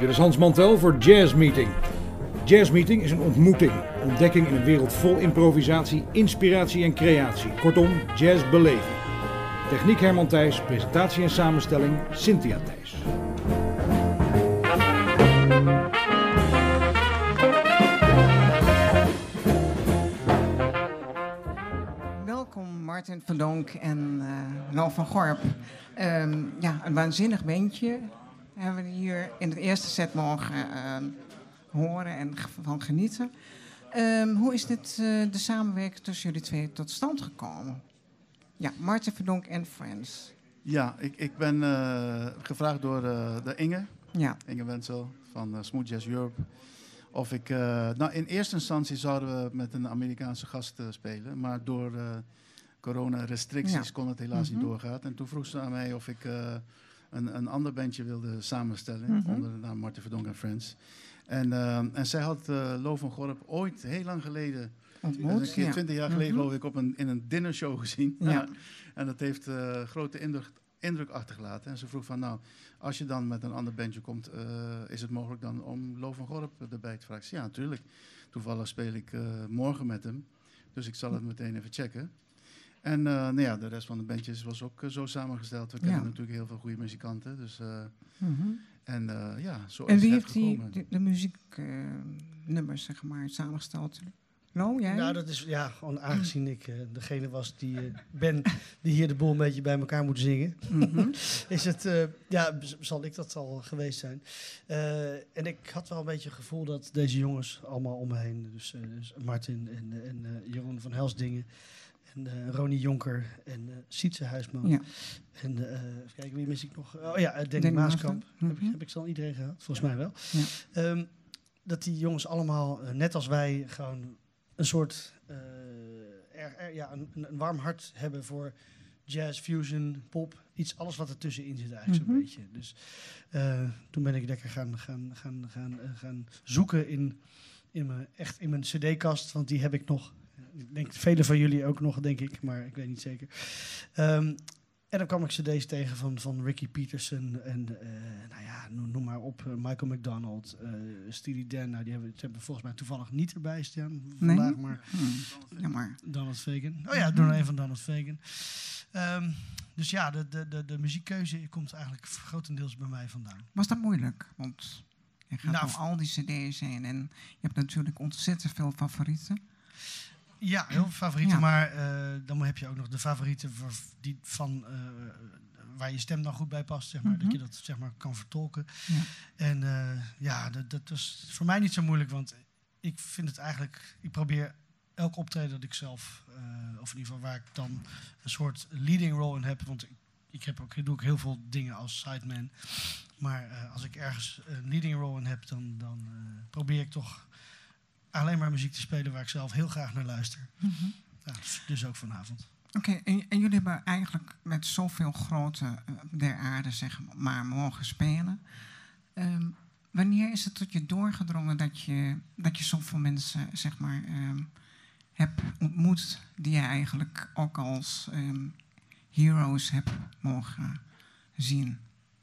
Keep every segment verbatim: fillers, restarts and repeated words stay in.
is Hans Mantel voor Jazz Meeting. Jazz Meeting is een ontmoeting, ontdekking in een wereld vol improvisatie, inspiratie en creatie. Kortom, jazz beleven. Techniek Herman Thijs, presentatie en samenstelling Cynthia Thijs. Welkom Martin Verdonk en uh, Lo van Gorp. Um, ja, een waanzinnig bandje hebben we hier in het eerste set mogen uh, horen en van genieten. Um, hoe is dit, uh, de samenwerking tussen jullie twee tot stand gekomen? Ja, Martin Verdonk en Friends. Ja, ik, ik ben uh, gevraagd door uh, de Inge, ja. Inge Wenzel van uh, Smooth Jazz Europe. Of ik, uh, nou in eerste instantie zouden we met een Amerikaanse gast uh, spelen, maar door uh, corona-restricties ja. kon het helaas mm-hmm. niet doorgaan. En toen vroeg ze aan mij of ik uh, een, een ander bandje wilde samenstellen, mm-hmm. onder de naam Martin Verdonk en Friends. En, uh, en zij had uh, Lo van Gorp ooit heel lang geleden, ontmoet, een keer ja. twintig jaar geleden mm-hmm. geloof ik, op een, in een dinnershow gezien. Ja. Ja. En dat heeft uh, grote indruk, indruk achtergelaten. En ze vroeg van, nou, als je dan met een ander bandje komt, uh, is het mogelijk dan om Lo van Gorp erbij te vragen? Ja, natuurlijk. Toevallig speel ik uh, morgen met hem, dus ik zal het meteen even checken. En uh, nou ja, de rest van de bandjes was ook uh, zo samengesteld. We kennen ja. natuurlijk heel veel goede muzikanten. Dus, uh, mm-hmm. En uh, ja, zo en is wie het heeft die, gekomen. de, de muzieknummers, uh, zeg maar, samengesteld? Lo, jij? Nou, dat is ja, gewoon aangezien ik uh, degene was die uh, ben die hier de boel een beetje bij elkaar moet zingen. Mm-hmm. is het, uh, ja, zal ik dat al geweest zijn. Uh, en ik had wel een beetje het gevoel dat deze jongens allemaal om me heen, dus, uh, dus Martin en, uh, en uh, Jeroen van Helsdingen en uh, Ronnie Jonker en uh, Sietse Huisman. Ja. En uh, even kijken, wie mis ik nog? Oh ja, uh, Danny, Danny Maaskamp. Mm-hmm. Heb, ik, heb ik dan iedereen gehad? Volgens mij wel. Ja. Um, dat die jongens allemaal, uh, net als wij, gewoon een soort uh, er, er, ja, een, een warm hart hebben voor jazz, fusion, pop, iets, alles wat er tussenin zit eigenlijk mm-hmm. zo'n beetje. Dus uh, toen ben ik lekker gaan, gaan, gaan, gaan, uh, gaan zoeken in, in mijn, echt in mijn cd-kast, want die heb ik nog. Ik denk velen van jullie ook nog, denk ik, maar ik weet niet zeker. Um, en dan kwam ik cd's tegen van, van Ricky Peterson en uh, nou ja, noem, noem maar op, uh, Michael McDonald, uh, Steely Dan. Nou, die hebben, die hebben volgens mij toevallig niet erbij staan vandaag, nee? maar, hmm. ja, maar Donald Fagen. Oh ja, door een van Donald Fagen. Um, dus ja, de, de, de, de muziekkeuze komt eigenlijk grotendeels bij mij vandaan. Was dat moeilijk? Want je gaat nou, door al die cd's heen en je hebt natuurlijk ontzettend veel favorieten. Ja, heel veel favorieten, ja. maar uh, dan heb je ook nog de favorieten voor, die van, uh, waar je stem dan goed bij past, zeg maar, mm-hmm. dat je dat zeg maar, kan vertolken. Ja. En uh, ja, dat, dat was voor mij niet zo moeilijk, want ik vind het eigenlijk, ik probeer elk optreden dat ik zelf, uh, of in ieder geval waar ik dan een soort leading role in heb, want ik, ik heb ook, doe ook heel veel dingen als sideman, maar uh, als ik ergens een leading role in heb, dan, dan uh, probeer ik toch alleen maar muziek te spelen waar ik zelf heel graag naar luister. Mm-hmm. Ja, dus, dus ook vanavond. Oké, okay, en, en jullie hebben eigenlijk met zoveel grote uh, der aarde zeg maar mogen spelen. Um, wanneer is het tot je doorgedrongen dat je, dat je zoveel mensen zeg maar um, hebt ontmoet die je eigenlijk ook als um, heroes hebt mogen zien?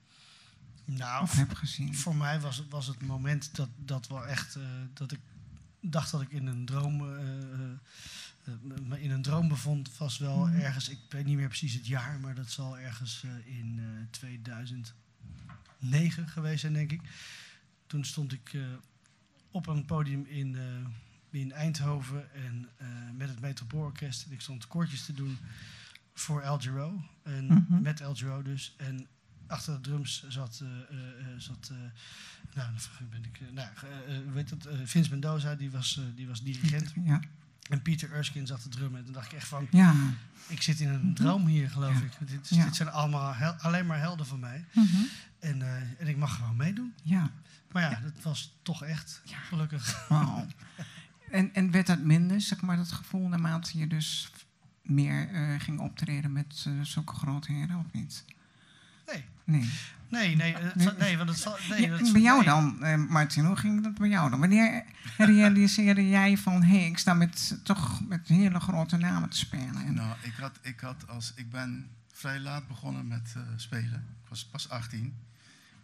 Nou, of heb gezien? Voor mij was het, was het moment dat, dat wel echt uh, dat ik dacht dat ik in een droom uh, uh, me in een droom bevond, was wel mm. ergens, ik weet niet meer precies het jaar, maar dat zal ergens uh, in uh, tweeduizend negen geweest zijn, denk ik. Toen stond ik uh, op een podium in, uh, in Eindhoven en uh, met het Metropoolorkest en ik stond koortjes te doen voor El Giro en mm-hmm. met El Giro dus en achter de drums zat, uh, uh, zat uh, nou, dan ben ik, uh, nou, uh, weet het, uh, Vince Mendoza, die was, uh, die was dirigent. Ja. En Peter Erskine zat te drummen. En toen dacht ik echt van, ja. ik zit in een droom hier, geloof ja. ik. Dit, ja. dit zijn allemaal hel, alleen maar helden van mij. Mm-hmm. En, uh, en ik mag gewoon meedoen. Ja. Maar ja, dat was toch echt, ja. gelukkig. Wow. en, en werd dat minder, zeg maar, dat gevoel, naarmate je dus meer uh, ging optreden met uh, zulke grootheden, of niet? Nee. Nee. Nee, nee, uh, nee. nee, want het nee, ja, dat bij jou nee. dan, uh, Martin, hoe ging dat bij jou dan? Wanneer realiseerde jij van, hé, hey, ik sta met, toch met hele grote namen te spelen? En nou, ik, had, ik, had als, ik ben vrij laat begonnen met uh, spelen. Ik was pas achttien.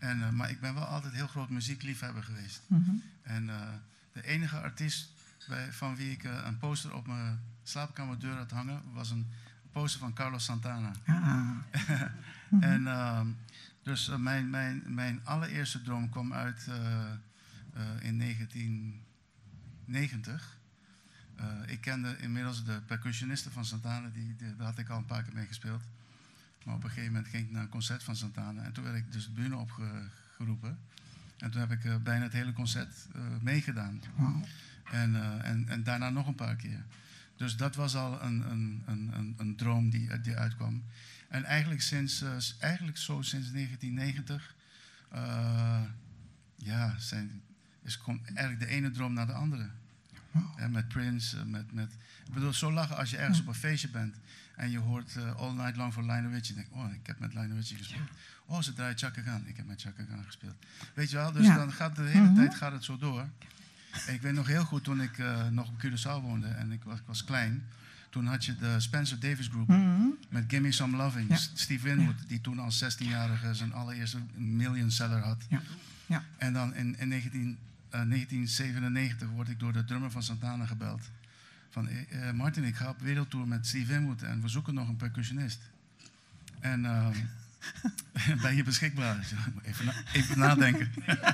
En, uh, maar ik ben wel altijd heel groot muziekliefhebber geweest. Mm-hmm. En uh, de enige artiest bij, van wie ik uh, een poster op mijn slaapkamerdeur had hangen, was een poster van Carlos Santana. Ah. Mm-hmm. En uh, dus uh, mijn, mijn, mijn allereerste droom kwam uit uh, uh, in negentien negentig. Uh, ik kende inmiddels de percussionisten van Santana, die, die, daar had ik al een paar keer mee gespeeld. Maar op een gegeven moment ging ik naar een concert van Santana en toen werd ik dus de bühne opgeroepen. En toen heb ik uh, bijna het hele concert uh, meegedaan. Wow. En, uh, en, en daarna nog een paar keer. Dus dat was al een, een, een, een droom die, die uitkwam. En eigenlijk, sinds, uh, eigenlijk zo sinds negentien negentig uh, ja, zijn, is komt eigenlijk de ene droom naar de andere. Wow. En met Prince, uh, met, met, ik bedoel, zo lachen als je ergens op een feestje bent en je hoort uh, All Night Long voor Lionel Richie. Je denkt, oh, ik heb met Lionel Richie gespeeld. Oh, ze draaien Chaka Khan. Ik heb met Chaka Khan gespeeld. Weet je wel, dus ja. dan gaat de hele mm-hmm. tijd gaat het zo door. Ik weet nog heel goed toen ik uh, nog op Curaçao woonde en ik was, ik was klein. Toen had je de Spencer Davis Group mm-hmm. met Gimme Some Loving. Ja. Steve Winwood, ja. die toen als zestienjarige zijn allereerste million seller had. Ja. Ja. En dan in, in negentien, uh, negentien zevenennegentig word ik door de drummer van Santana gebeld. Van, uh, Martin, ik ga op wereldtour met Steve Winwood en we zoeken nog een percussionist. En uh, ben je beschikbaar? Even, na, even nadenken.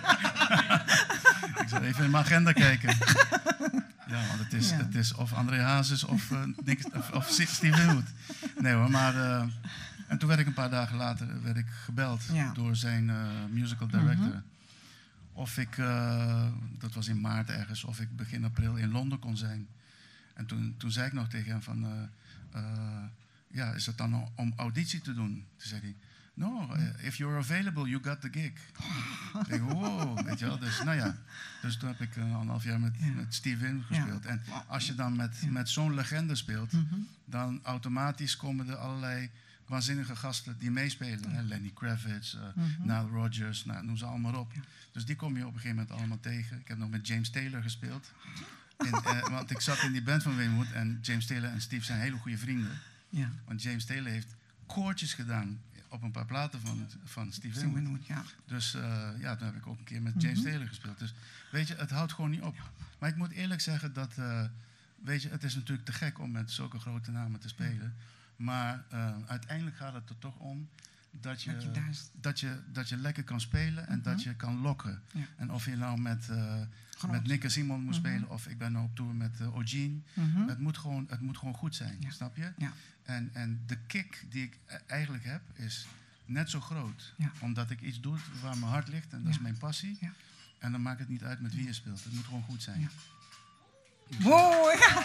Ik zal even in mijn agenda kijken. Ja, want het is, ja. het is of André Hazes of, uh, of, of Steve Winwood. Nee hoor, maar... Uh, en toen werd ik een paar dagen later werd ik gebeld ja. door zijn uh, musical director. Mm-hmm. Of ik, uh, dat was in maart ergens, of ik begin april in Londen kon zijn. En toen, toen zei ik nog tegen hem van... Uh, uh, ja, is het dan om auditie te doen? Toen zei hij... No, if you're available, you got the gig. Ik denk, wow, weet je wel. Dus, nou ja. Dus toen heb ik uh, anderhalf jaar met, ja. met Steve Winwood gespeeld. Ja. En als je dan met, ja. met zo'n legende speelt, mm-hmm. dan automatisch komen er allerlei waanzinnige gasten die meespelen. Hè? Lenny Kravitz, uh, mm-hmm. Nile Rodgers, nou, noem ze allemaal op. Ja. Dus die kom je op een gegeven moment allemaal tegen. Ik heb nog met James Taylor gespeeld. In, uh, want ik zat in die band van Winwood en James Taylor en Steve zijn hele goede vrienden. Ja. Want James Taylor heeft koortjes gedaan op een paar platen van, van Steve Winwood. Winwood ja. Dus uh, ja, toen heb ik ook een keer met James mm-hmm. Taylor gespeeld. Dus weet je, het houdt gewoon niet op. Maar ik moet eerlijk zeggen dat, uh, weet je, het is natuurlijk te gek om met zulke grote namen te spelen. Maar uh, uiteindelijk gaat het er toch om dat je, dat je, daar... dat je, dat je lekker kan spelen en mm-hmm. dat je kan lokken. Ja. En of je nou met, uh, met Nick Simon moet mm-hmm. spelen of ik ben nou op tour met uh, Eugene. Mm-hmm. Het, moet gewoon, het moet gewoon goed zijn, ja. snap je? Ja. En, en de kick die ik eigenlijk heb is net zo groot. Ja. Omdat ik iets doe waar mijn hart ligt en dat ja. is mijn passie. Ja. En dan maakt het niet uit met wie je speelt. Het moet gewoon goed zijn. Ja. Dus wow, ja.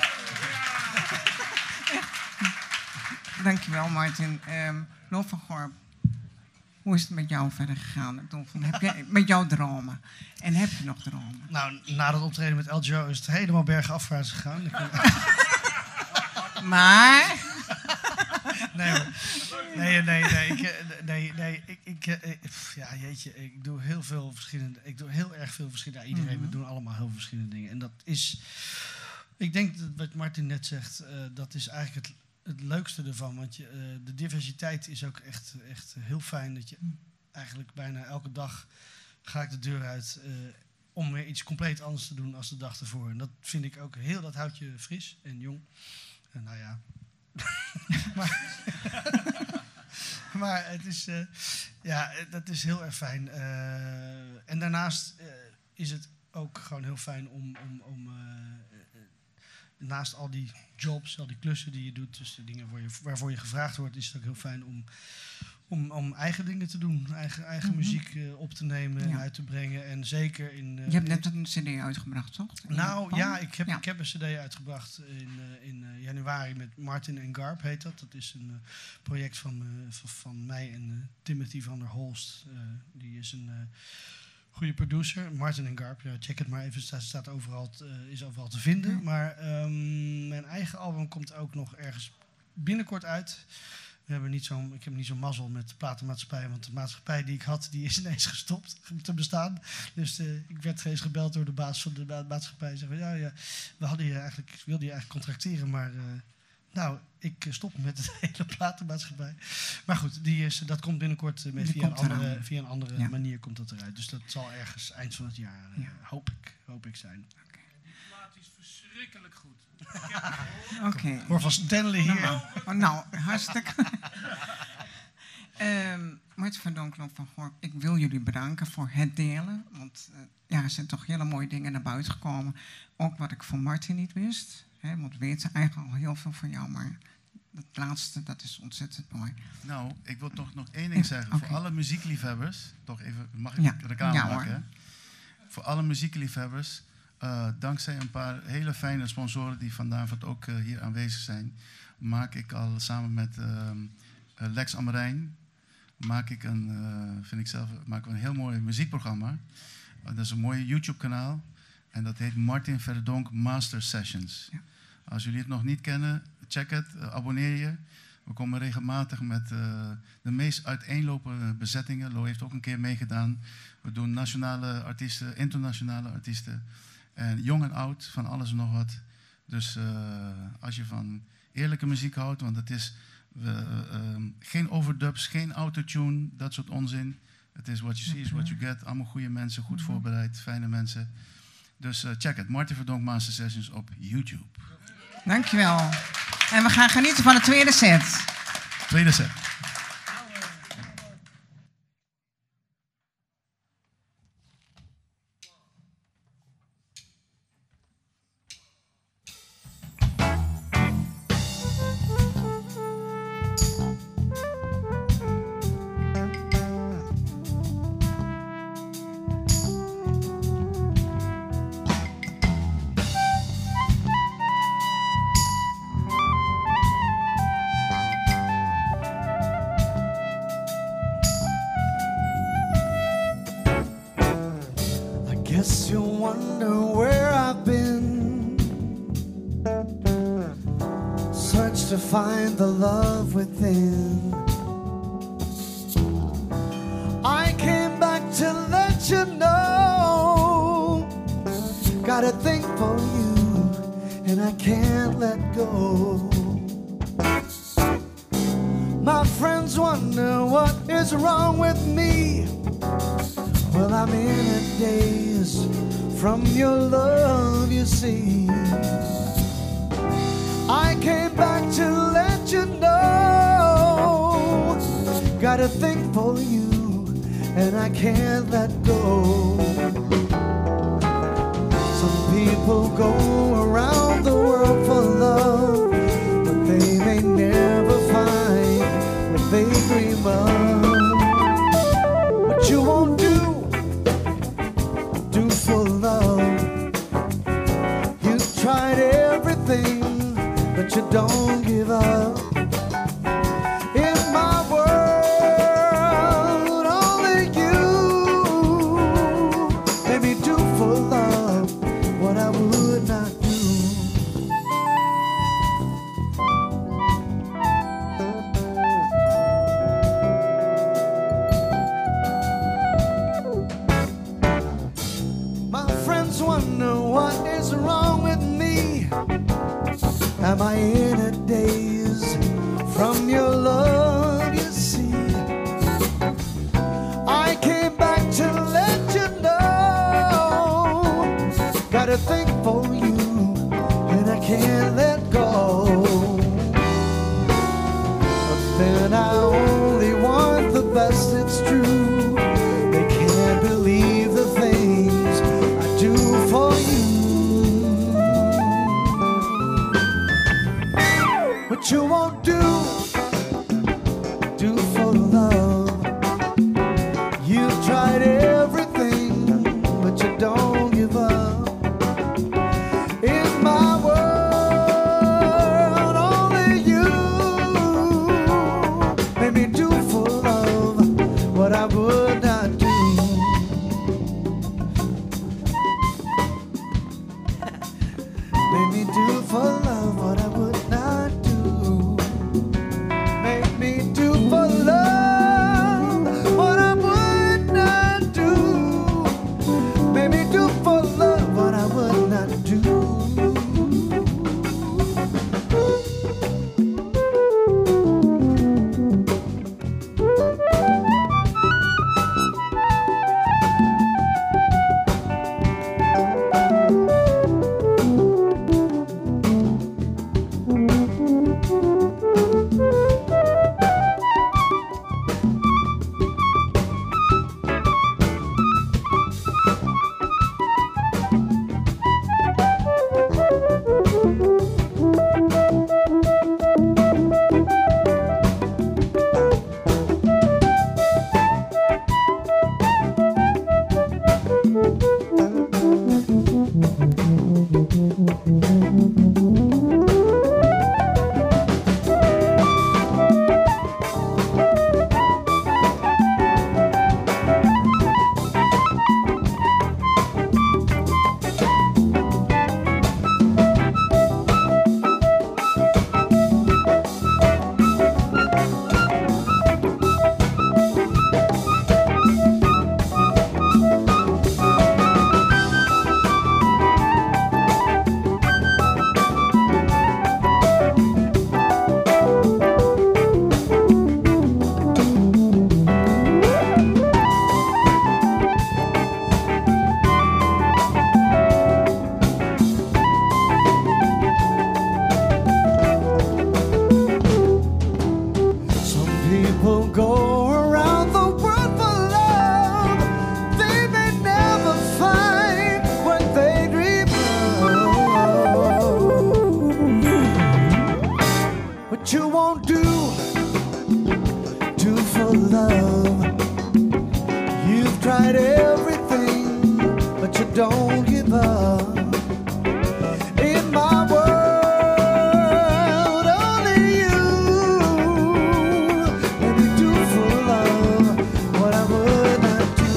Dankjewel, Martin. Um, Rolf van Gorp, hoe is het met jou verder gegaan? Heb je, met jouw dromen? En heb je nog dromen? Nou, na dat optreden met El Joe is het helemaal bergafwaarts gegaan. Maar... Nee, nee, nee, nee, ik, nee, nee, ik, ik, ik, ja, jeetje, ik doe heel veel verschillende, ik doe heel erg veel verschillende, iedereen, mm-hmm. we doen allemaal heel veel verschillende dingen. En dat is, ik denk dat wat Martin net zegt, uh, dat is eigenlijk het, het leukste ervan, want je, uh, de diversiteit is ook echt, echt heel fijn, dat je eigenlijk bijna elke dag ga ik de deur uit uh, om weer iets compleet anders te doen als de dag ervoor. En dat vind ik ook heel, dat houdt je fris en jong. En nou ja... maar, maar het is, uh, ja, dat is heel erg fijn. Uh, en daarnaast uh, is het ook gewoon heel fijn om, om, om uh, uh, naast al die jobs, al die klussen die je doet, dus de dingen waar je, waarvoor je gevraagd wordt, is het ook heel fijn om, om, om eigen dingen te doen, eigen, eigen mm-hmm. muziek uh, op te nemen en ja. uit te brengen. En zeker in... Uh, je hebt net een cd uitgebracht, toch? Nou oh. ja, ik heb, ja. ik heb een cd uitgebracht in, uh, in uh, januari met Martin en Garp, heet dat. Dat is een uh, project van, uh, van, van mij en uh, Timothy van der Holst. Uh, die is een uh, goede producer. Martin en Garp, ja, check het maar even, staat, staat overal, uh, is overal te vinden. Ja. Maar um, mijn eigen album komt ook nog ergens binnenkort uit. We hebben niet zo'n, ik heb niet zo'n mazzel met de platenmaatschappij, want de maatschappij die ik had, die is ineens gestopt te bestaan. Dus uh, ik werd eens gebeld door de baas van de maatschappij. Zeggen, ja, ja, we hadden je eigenlijk, wilden je eigenlijk contracteren, maar uh, Nou, ik stop met de hele platenmaatschappij. Maar goed, die is, dat komt binnenkort met via een, andere, via een andere ja. manier komt dat eruit. Dus dat zal ergens eind van het jaar, ja. uh, hoop ik, hoop ik zijn. Okay. De plaat is verschrikkelijk goed. Oké. Okay. Hoor van Stanley hier. Nou, oh, nou hartstikke. um, Marten van Donk van Gorp, ik wil jullie bedanken voor het delen. Want uh, ja, er zijn toch hele mooie dingen naar buiten gekomen. Ook wat ik van Martin niet wist. Hè, want we weten eigenlijk al heel veel van jou, maar het laatste, dat is ontzettend mooi. Nou, ik wil toch nog één ding zeggen. Okay. Voor alle muziekliefhebbers, toch even, mag ik ja. reclame ja, maken? Hè? Voor alle muziekliefhebbers, uh, dankzij een paar hele fijne sponsoren die vanavond ook uh, hier aanwezig zijn, maak ik al samen met uh, uh, Lex Amarijn, maak ik een, uh, vind ik zelf, maak een heel mooi muziekprogramma. Uh, dat is een mooie YouTube-kanaal en dat heet Martin Verdonk Master Sessions. Ja. Als jullie het nog niet kennen, check het, uh, abonneer je. We komen regelmatig met uh, de meest uiteenlopende bezettingen. Lo heeft ook een keer meegedaan. We doen nationale artiesten, internationale artiesten. En jong en oud, van alles en nog wat. Dus uh, als je van eerlijke muziek houdt, want het is uh, uh, geen overdubs, geen autotune, dat soort onzin. Het is what you see is what you get. Allemaal goede mensen, goed mm-hmm. voorbereid, fijne mensen. Dus uh, check het, Martin Verdonk Master Sessions op YouTube. Dankjewel. En we gaan genieten van de tweede set. Tweede set. Guess you'll wonder where I've been. Search to find the love within. I came back to let you know. Got a thing for you, and I can't let go. My friends wonder what is wrong with me. Well, I'm in a daze from your love, you see. I came back to let you know. Got a thing for you, and I can't let go. Some people go around the world for love, but they may never find what they dream of. What you won't do for love. You tried everything, but you don't give up. In my world, only you made me do for love what I would not do. Wonder what is wrong with me. Am I in a daze from your love, you see? I came back to let you know. Got a thing for you, and I can't let go. But then I only want the best, it's true. They can't believe the things do for you. What you won't do, do for love. You've tried everything, but you don't give up. In my world, only you made me do for love what I would not do. Made me do for love what I would not do. People go around the world for love. They may never find what they dream of. What you won't do, do for love. You've tried everything, but you don't give up. In my world, only you. Let me do for love what I would not do.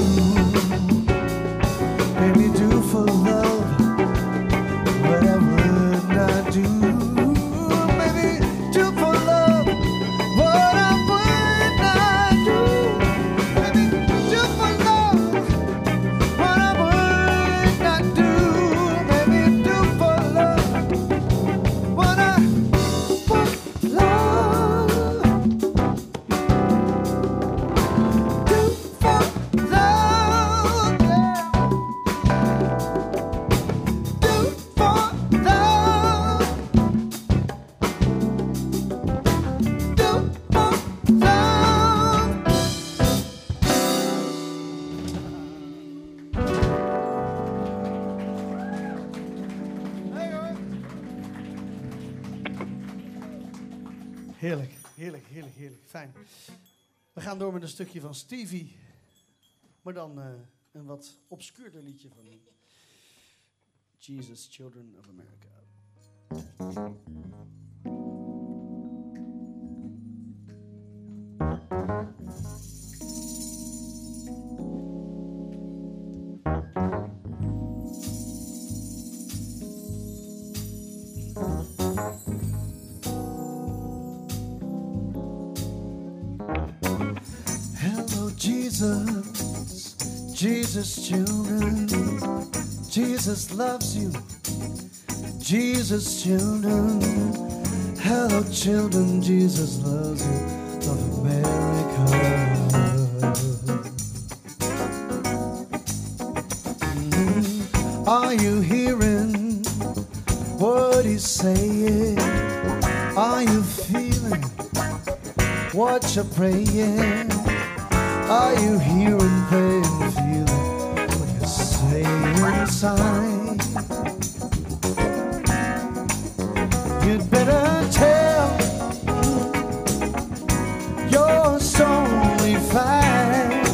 Let me do for love what I would not do. Maybe do for love what I would not do. Maybe do for love what I would not do. Maybe do for love what I would love. Do for love, yeah. Do for love. Do for love. Heerlijk, heerlijk, heerlijk, heerlijk. Fijn. We gaan door met een stukje van Stevie. Maar dan uh, een wat obscuurder liedje van Jesus, Children of America. Hello, Jesus, Jesus, children. Jesus loves you, Jesus, children. Hello, children, Jesus loves you, of America. Mm. Are you hearing what he's saying? Are you feeling what you're praying? Are you hearing, praying, feeling what you say inside? You'd better tell your story fine.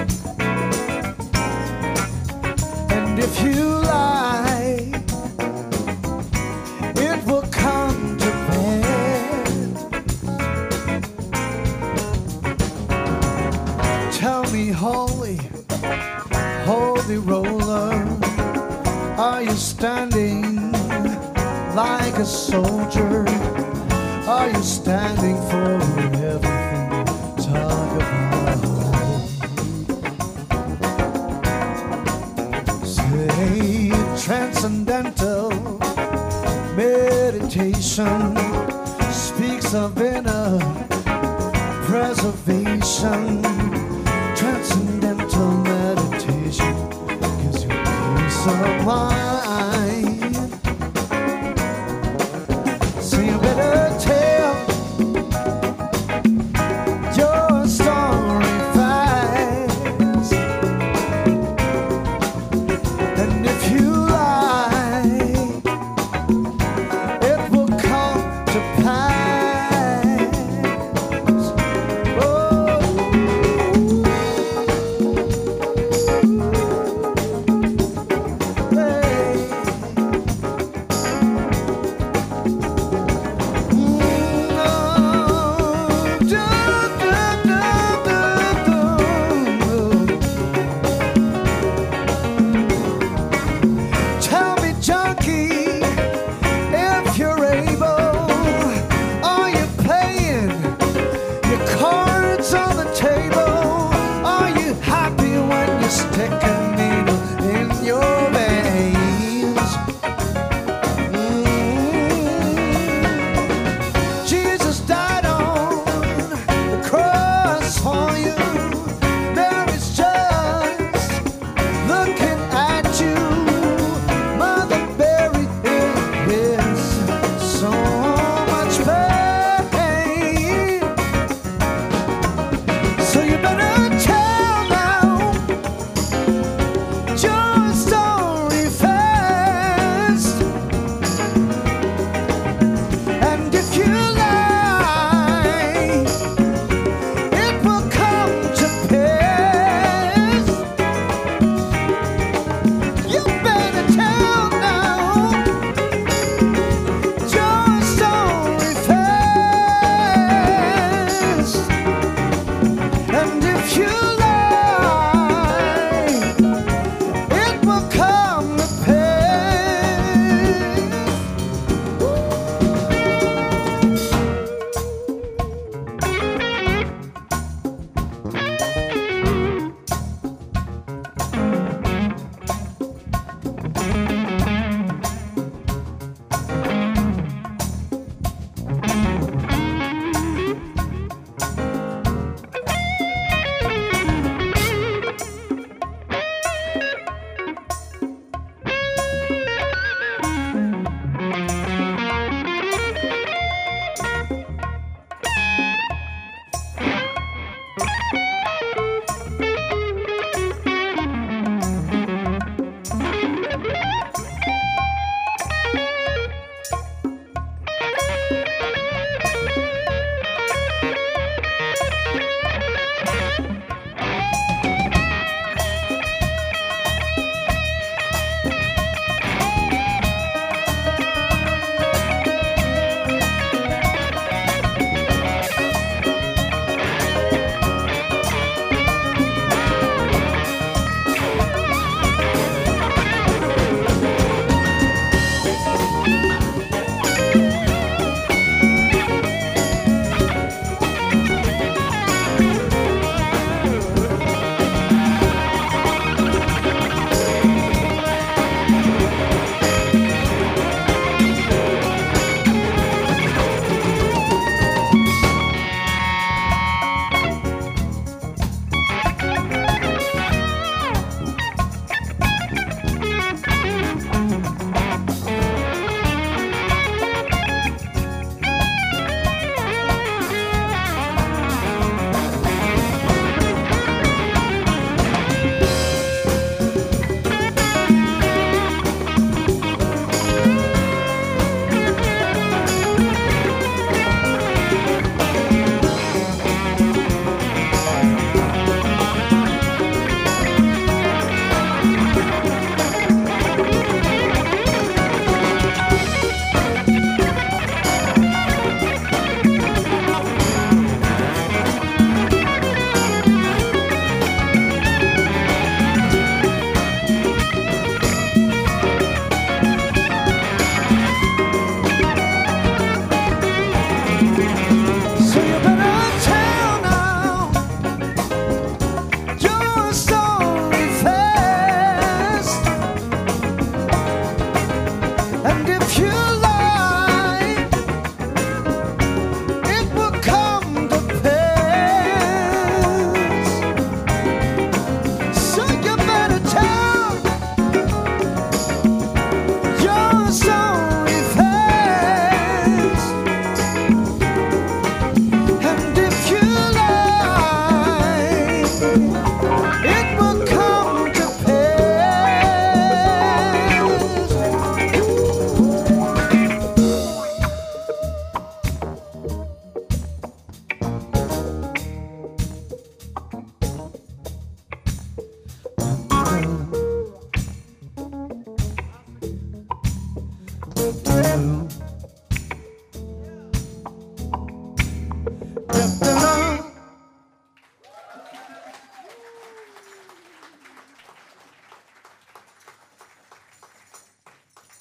And if you lie, it will come to pass. Tell me, holy, holy roller, are you standing like a soldier? Are you standing for everything you talk about? Say transcendental meditation speaks of inner preservation. Transcendental meditation gives you peace of mind. So you better tell your story fast. And if you lie, it will come to pass. Oh. Hey.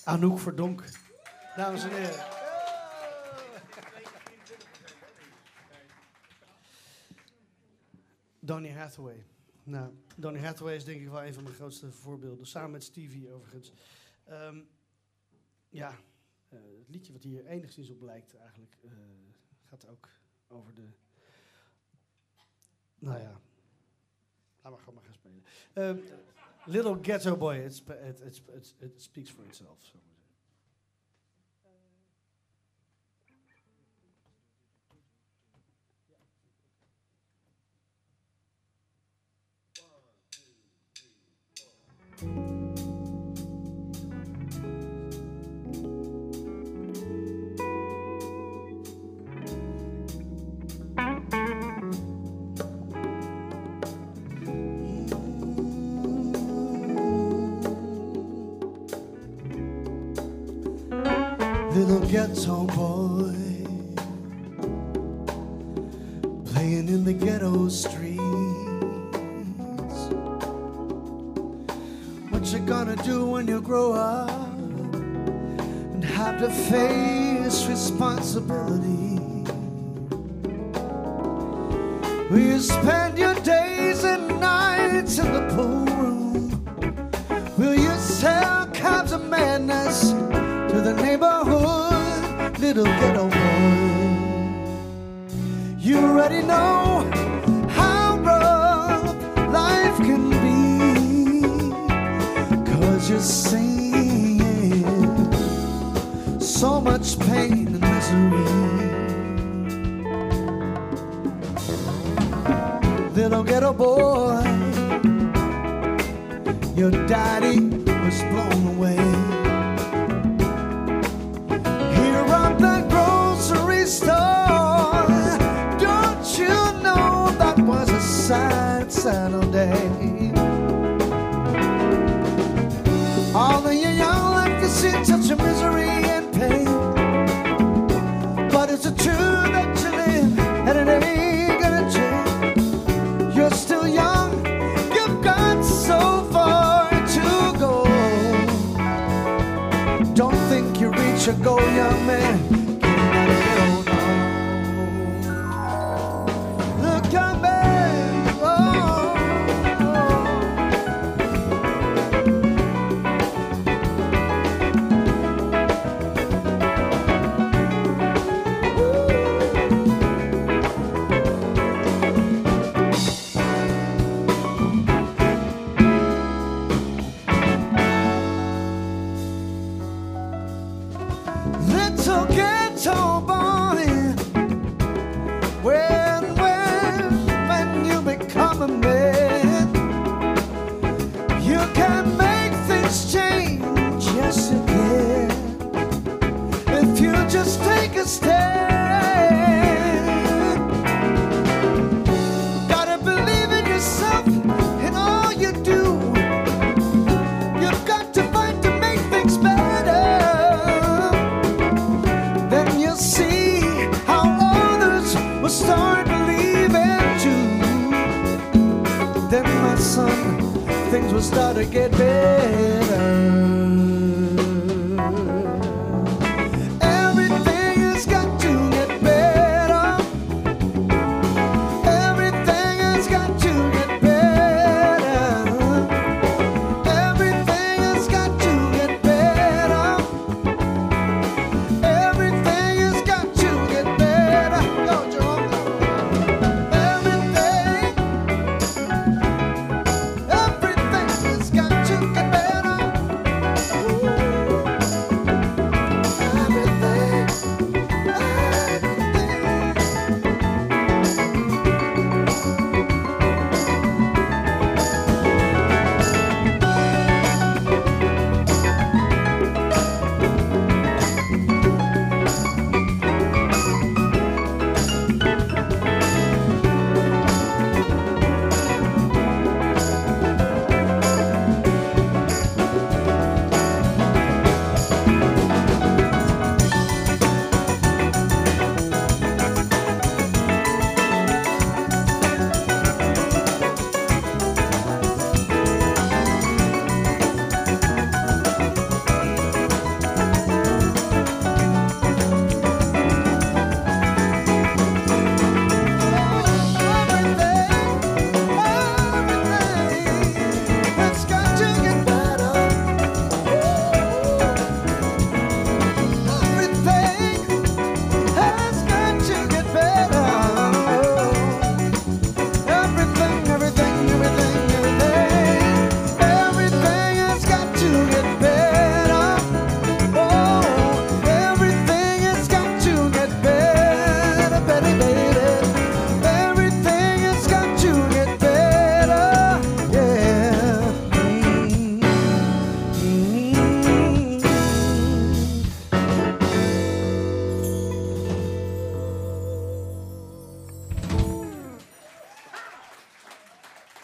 Anouk Verdonk, dames en heren. Donny Hathaway. Nou, Donny Hathaway is denk ik wel een van mijn grootste voorbeelden. Samen met Stevie overigens. Um, ja, uh, het liedje wat hier enigszins op lijkt eigenlijk, uh, gaat ook over de... Nou ja, laat maar gewoon maar gaan spelen. Um, Little Ghetto Boy, it, it, it, it, it speaks for itself. So. Little ghetto boy, playing in the ghetto streets. What you gonna do when you grow up and have to face responsibility? Will you spend your days and nights in the pool room? Will you sell cabs of madness to the neighborhood, little ghetto boy? You already know how rough life can be, 'cause you're seeing so much pain and misery. Little ghetto boy, your daddy was blown away. Sad, sad old day. All of your young life to see such a misery and pain. But it's a truth that you live and it ain't gonna change. You're still young, you've got so far to go. Don't think you reach your goal, young man. Look out, man. Little ghetto boy, when, when, when you become a man, you can make things change, yes you can, if you just take a stand. Gotta believe in yourself in all you do. You've got to fight to make things better. See how others will start believing too. Then my son, things will start to get better. Everything has got to get better. Everything has got to get better. Everything has got to get better. Everything has got to get better.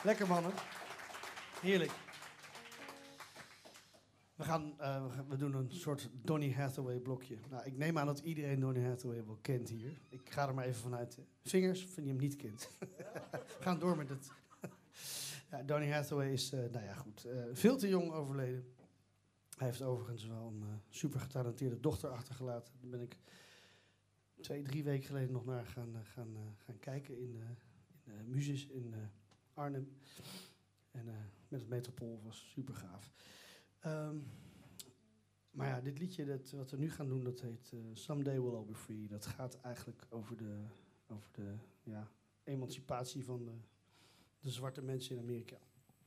Lekker mannen. Heerlijk. We, gaan, uh, we, gaan, we doen een soort Donny Hathaway blokje. Nou, ik neem aan dat iedereen Donny Hathaway wel kent hier. Ik ga er maar even vanuit. Vingers, vind je hem niet kent. We gaan door met het. Ja, Donny Hathaway is, uh, nou ja goed, uh, veel te jong overleden. Hij heeft overigens wel een uh, super getalenteerde dochter achtergelaten. Daar ben ik twee, drie weken geleden nog naar gaan, uh, gaan, uh, gaan kijken in, uh, in uh, Musis in uh, Arnhem. En uh, met het Metropool was super gaaf. Um, maar ja, dit liedje dat, wat we nu gaan doen, dat heet uh, Someday We'll All Be Free. Dat gaat eigenlijk over de, over de ja, emancipatie van de, de zwarte mensen in Amerika.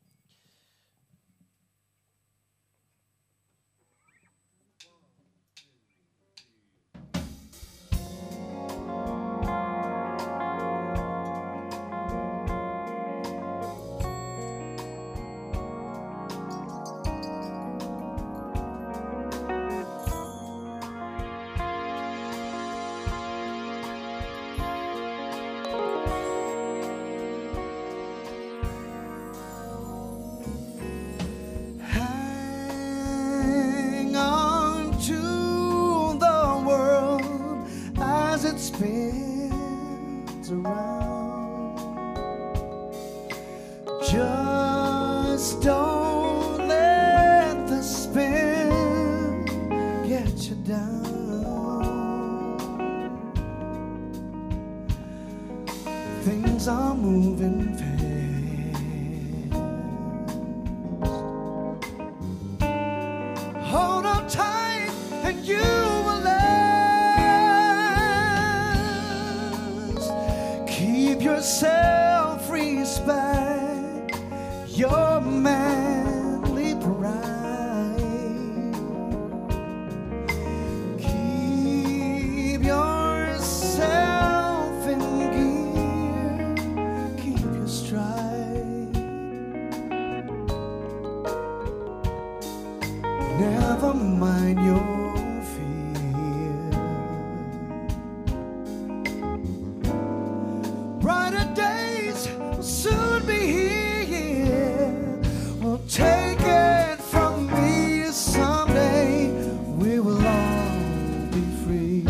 Spins around. Just don't let the spin get you down. Things are moving fast. Hold on tight and you will let self-respect, your manly pride. Keep yourself in gear, keep your stride. Never mind your brighter days will soon be here. Well, take it from me, someday we will all be free.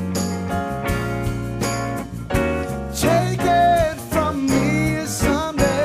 Take it from me someday.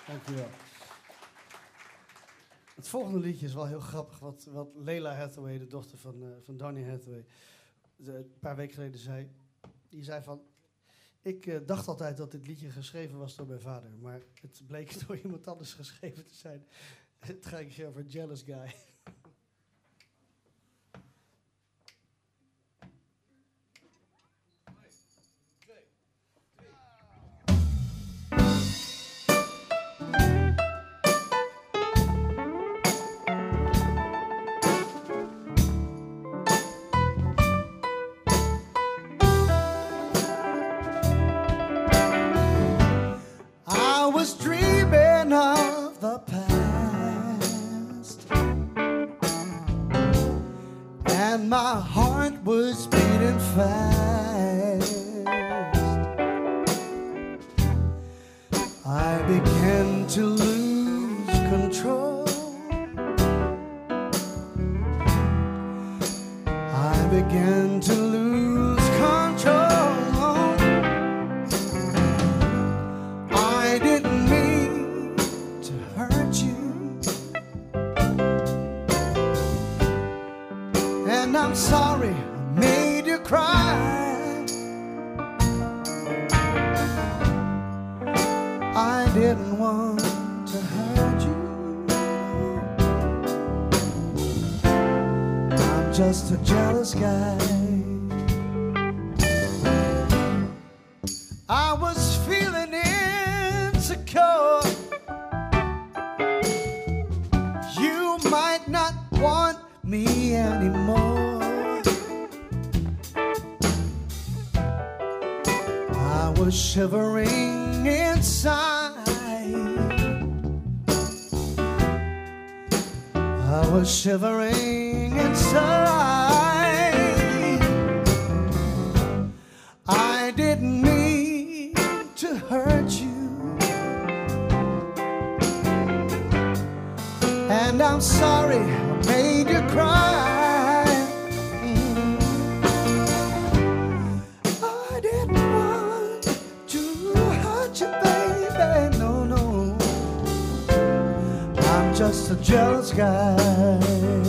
Dankjewel. Het volgende liedje is wel heel grappig. Wat, wat Leila Hathaway, de dochter van, uh, van Donny Hathaway, de, een paar weken geleden zei. Die zei van, ik uh, dacht altijd dat dit liedje geschreven was door mijn vader. Maar het bleek door iemand anders geschreven te zijn. Het gaat over Jealous Guy. My heart was beating fast. I began to lose control. I began to lose control. I didn't mean to hurt you. And I'm sorry I made you cry. I didn't want to hurt you. I'm just a jealous guy. I was feeling insecure. You might not want me anymore. I was shivering inside. I was shivering inside. I didn't mean to hurt you. And I'm sorry I made you cry. Mm. I didn't want to hurt you, baby. No, no. I'm just a jealous guy.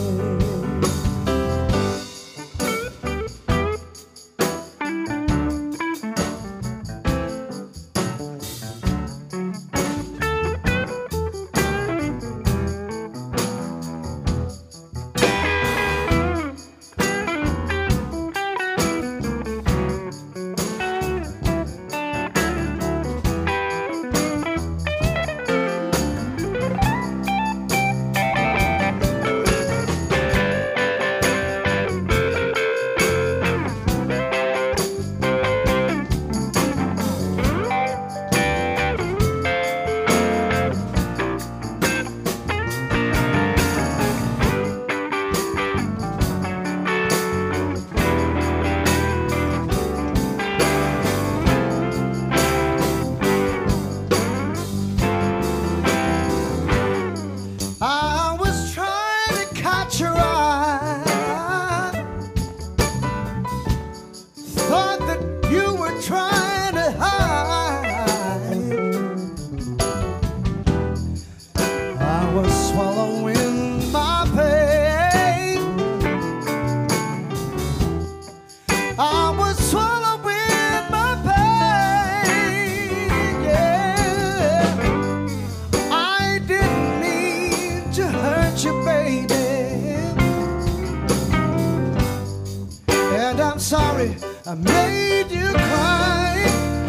I made you cry.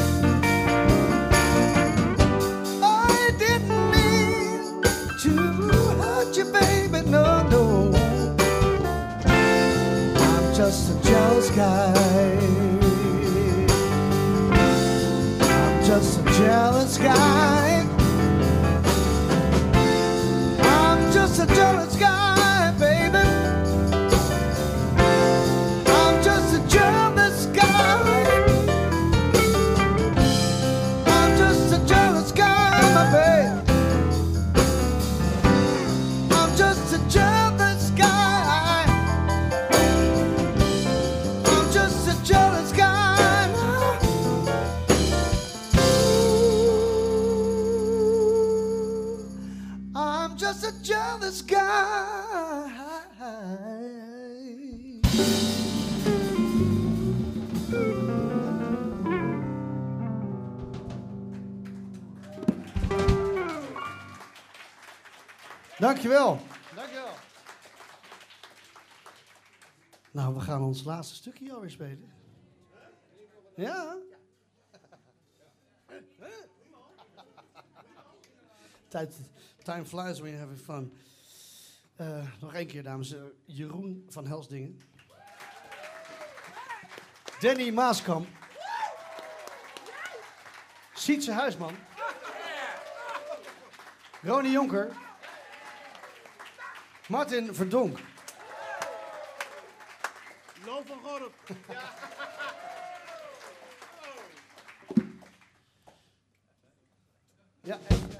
I didn't mean to hurt you, baby, no, no. I'm just a jealous guy. I'm just a jealous guy. I'm just a jealous guy, baby. I'm just a jealous guy. I'm just a jealous guy, my baby. I'm just a jealous guy. I'm just a jealous guy now. just a jealous guy. Dankjewel. Dankjewel. Nou, we gaan ons laatste stukje alweer spelen. Ja. Tijd, time flies when you're having fun. Uh, nog één keer, dames en heren. Jeroen van Helsdingen. Danny Maaskamp. Sietse Huisman. Ronnie Jonker. Martin Verdonk. Lo van Gorp. Ja.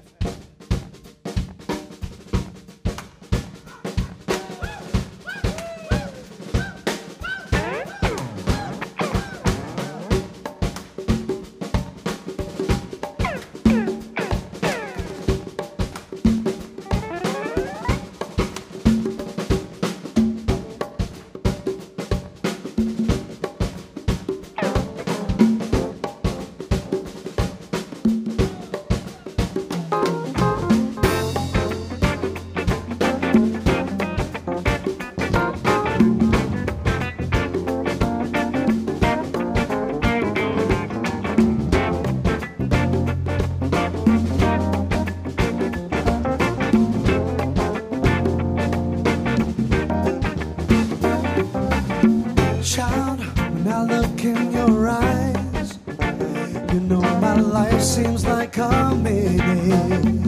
Seems like a mayday.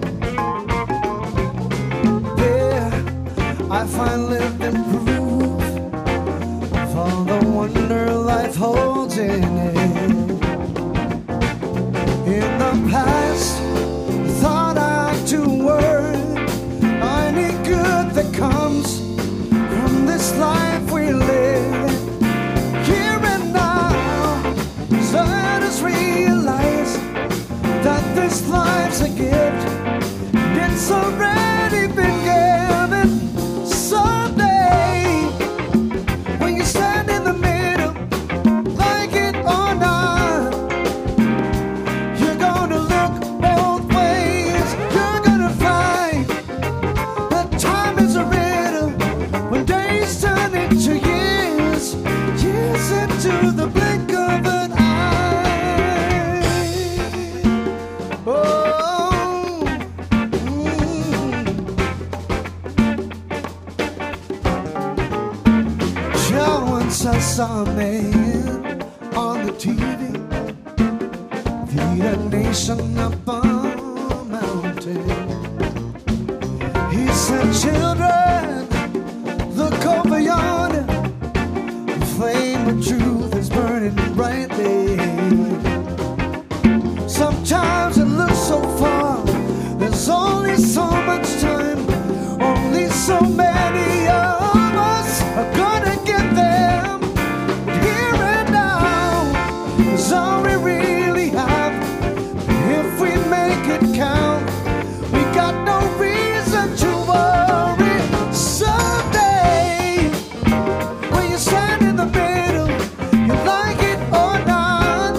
There, I find living proof of all the wonder life holds in it. In the past, I thought I'd do work. Any good that comes from this life we live. Here and now, let us realize that this life's a gift, and it's already been given. Someday, when you stand in the middle, like it or not, you're gonna look both ways. You're gonna find that time is a riddle, when days turn into years, years into the blink of an eye. I saw a man on the T V lead a nation up a mountain. He said, children, look over yonder. The flame of truth is burning brightly. Sometimes it looks so far. There's only so much time. Only so many of us are gonna get there. All we really have, if we make it count, we got no reason to worry. Someday, when you stand in the middle, you like it or not,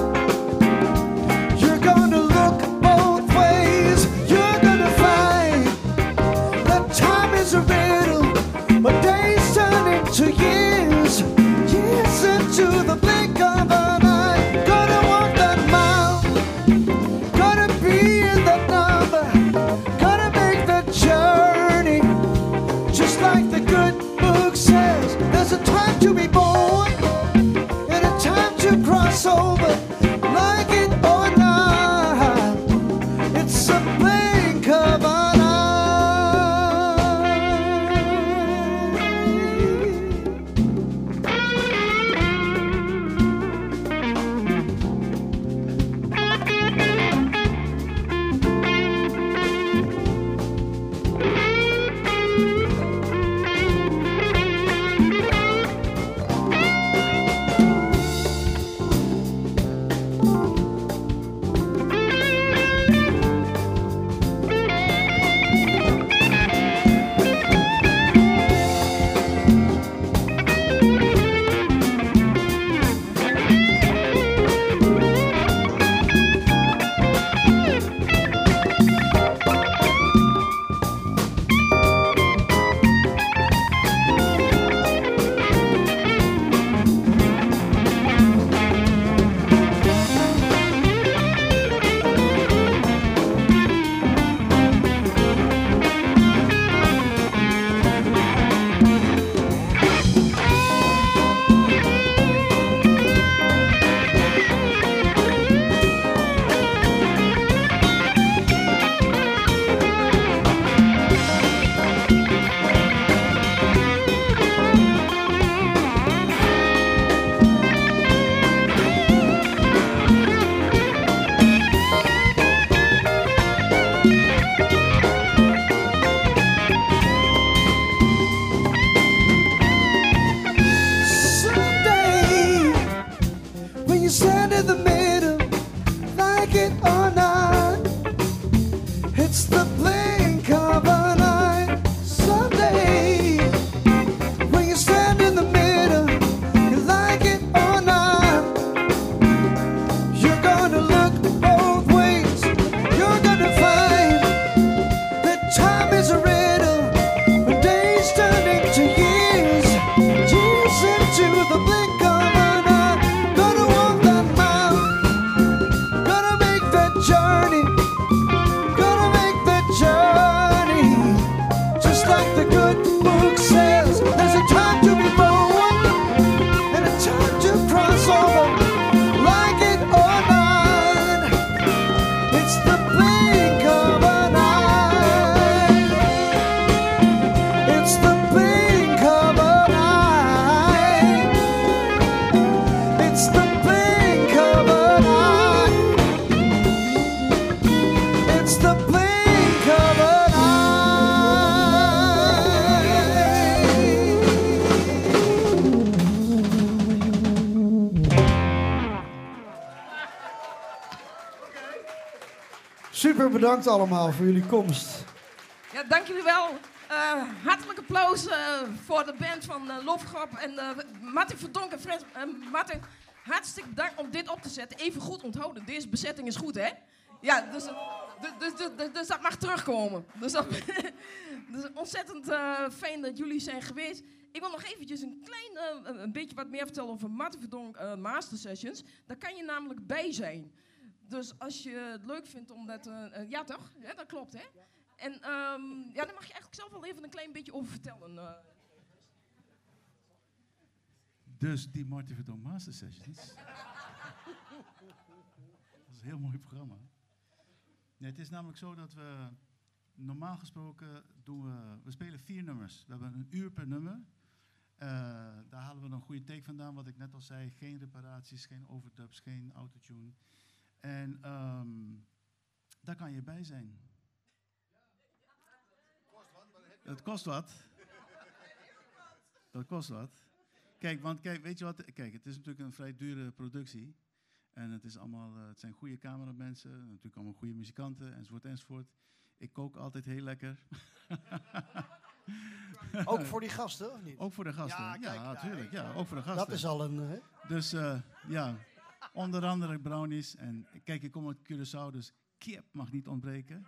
it or not. It's the blink of an eye. Someday, when you stand in the middle, you like it or not. You're gonna look both ways. You're gonna find that time is a riddle. When days turn into years, years into the blink of an eye. Gonna walk that mile, gonna make that journey, gonna make that journey. Just like the good book says, there's a time to be born and a time to cross over. Like it or not, it's the blink of an eye. It's the blink of an eye. It's the blink of an eye. It's the blink of an eye. Super bedankt allemaal voor jullie komst. Ja, dank jullie wel. Uh, hartelijk applaus uh, voor de band van uh, Lofgrap en uh, Martin Verdonk en Frans. Uh, Martin, hartstikke bedankt om dit op te zetten. Even goed onthouden, deze bezetting is goed, hè? Ja, dus, dus, dus, dus, dus, dus dat mag terugkomen. Dus, dat, dus ontzettend uh, fijn dat jullie zijn geweest. Ik wil nog eventjes een klein, uh, een beetje wat meer vertellen over Martin Verdonk uh, Master Sessions. Daar kan je namelijk bij zijn. Dus als je het leuk vindt om dat... Uh, uh, ja, toch? Ja, dat klopt, hè? En um, ja, daar mag je eigenlijk zelf wel even een klein beetje over vertellen. Uh. Dus die Martin Verdonk Master Sessions. Dat is een heel mooi programma. Nee, het is namelijk zo dat we... Normaal gesproken doen we... We spelen vier nummers. We hebben een uur per nummer. Uh, daar halen we een goede take vandaan. Wat ik net al zei. Geen reparaties, geen overdubs, geen autotune. En um, daar kan je bij zijn. Het kost wat. Dat kost wat. Kijk, want kijk, weet je wat? Kijk, het is natuurlijk een vrij dure productie. En het, is allemaal, uh, het zijn goede cameramensen, natuurlijk allemaal goede muzikanten, enzovoort, enzovoort. Ik kook altijd heel lekker. Ook voor die gasten, of niet? Ook voor de gasten, ja, kijk, natuurlijk. Ja, Ja, ook voor de gasten. dat is al een... Uh, Dus uh, ja, onder andere brownies. En kijk, ik kom uit Curaçao, dus kip mag niet ontbreken.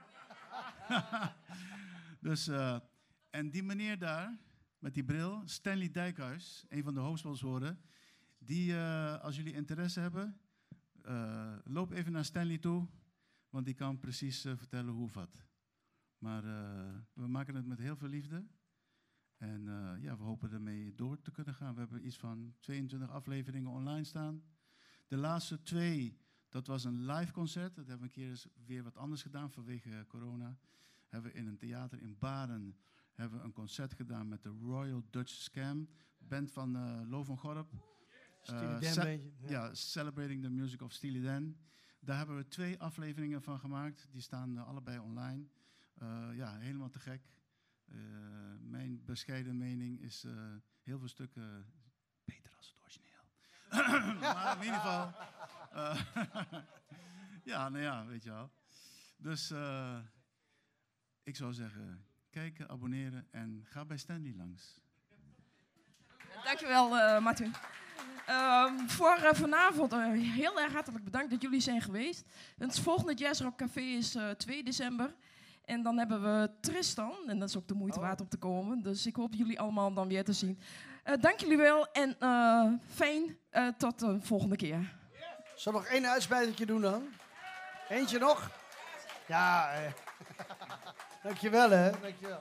Dus, uh, en die meneer daar, met die bril, Stanley Dijkhuis, een van de hoofdsponsoren, die, uh, als jullie interesse hebben, uh, loop even naar Stanley toe, want die kan precies uh, vertellen hoe of wat. Maar uh, we maken het met heel veel liefde. En uh, ja, we hopen ermee door te kunnen gaan. We hebben iets van tweeëntwintig afleveringen online staan. De laatste twee, dat was een live concert. Dat hebben we een keer eens weer wat anders gedaan vanwege uh, corona. Hebben we in een theater in Baren hebben we een concert gedaan met de Royal Dutch Scam. Band van uh, Lo van Gorp. Steely Uh, Dan ce- beetje. Ja. ja, Celebrating the Music of Steely Dan. Daar hebben we twee afleveringen van gemaakt. Die staan uh, allebei online. Uh, ja, helemaal te gek. Uh, mijn bescheiden mening is uh, heel veel stukken beter als het origineel. Maar in ieder geval... Uh, ja, nou ja, weet je wel. Dus uh, ik zou zeggen, kijken, abonneren en ga bij Stanley langs. Dankjewel, uh, Martin. Uh, voor uh, vanavond uh, heel erg hartelijk bedankt dat jullie zijn geweest. Het volgende Jazz Rock Café is uh, twee december. En dan hebben we Tristan. En dat is ook de moeite Oh. waard om te komen. Dus ik hoop jullie allemaal dan weer te zien. Uh, dank jullie wel en uh, fijn uh, tot de volgende keer. Zullen we nog één uitsmijtertje doen dan? Eentje nog? Ja, eh. Dankjewel hè. Dankjewel.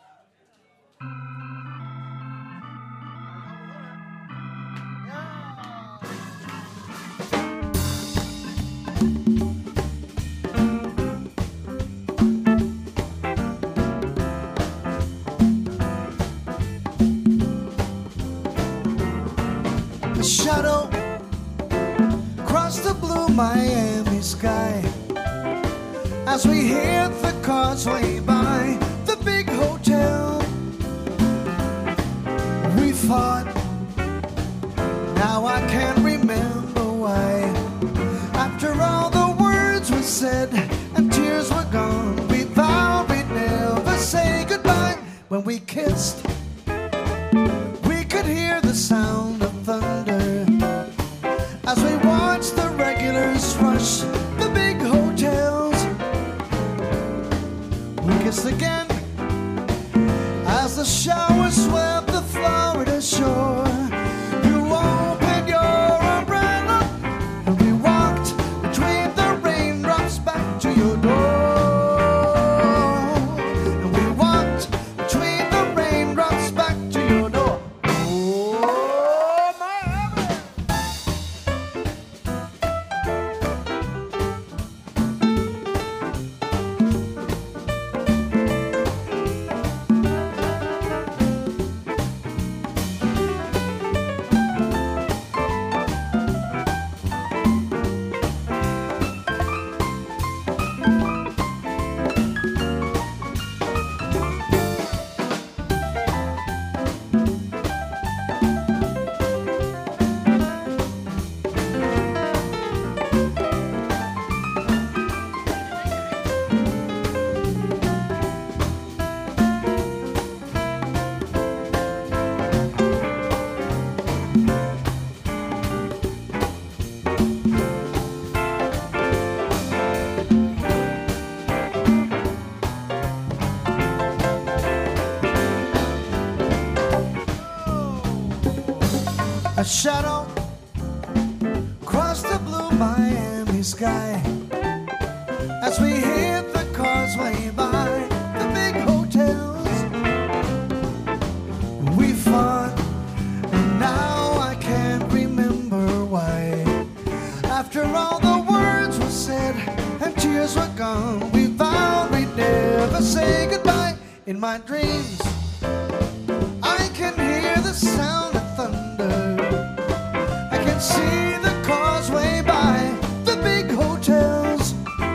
A shadow across the blue Miami sky as we hit the causeway by the big hotel. We fought, now I can't remember why. After all the words we said, and tears were gone. We vowed we'd never say goodbye. When we kissed, we could hear the sound of thunder as we watched the regulars rush the big hotels. We kissed again as the shower swept the Florida shore. You opened your umbrella and we walked between the raindrops back to your door. And we walked between the raindrops back to your door. Oh, Miami! A shadow crossed the blue Miami sky as we hit the causeway by the big hotels. We fought, and now I can't remember why. After all the words were said and tears were gone, we vowed we'd never say goodbye. In my dreams, I can hear the sound of thunder. I can see the causeway by the big hotels.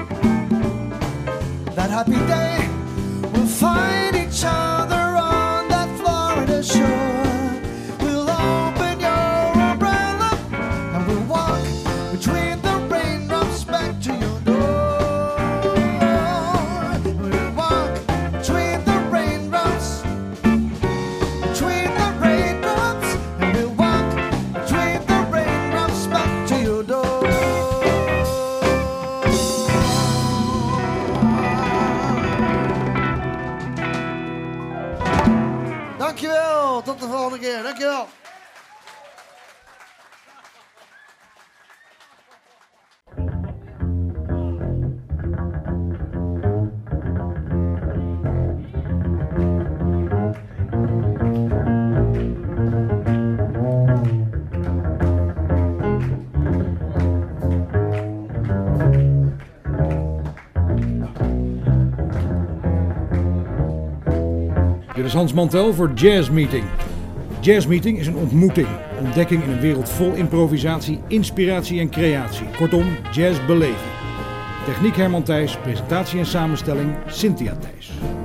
That happy day, we'll find each other on that Florida shore. We'll open your umbrella and we'll walk between the raindrops back to your door. We'll walk between the raindrops, between the raindrops, and we'll walk between the raindrops back to your door. Dankjewel, tot de volgende keer. Dankjewel. Dit is Hans Mantel voor Jazz Meeting. Jazz Meeting is een ontmoeting, ontdekking in een wereld vol improvisatie, inspiratie en creatie. Kortom, jazz beleven. Techniek Herman Thijs, presentatie en samenstelling Cynthia Thijs.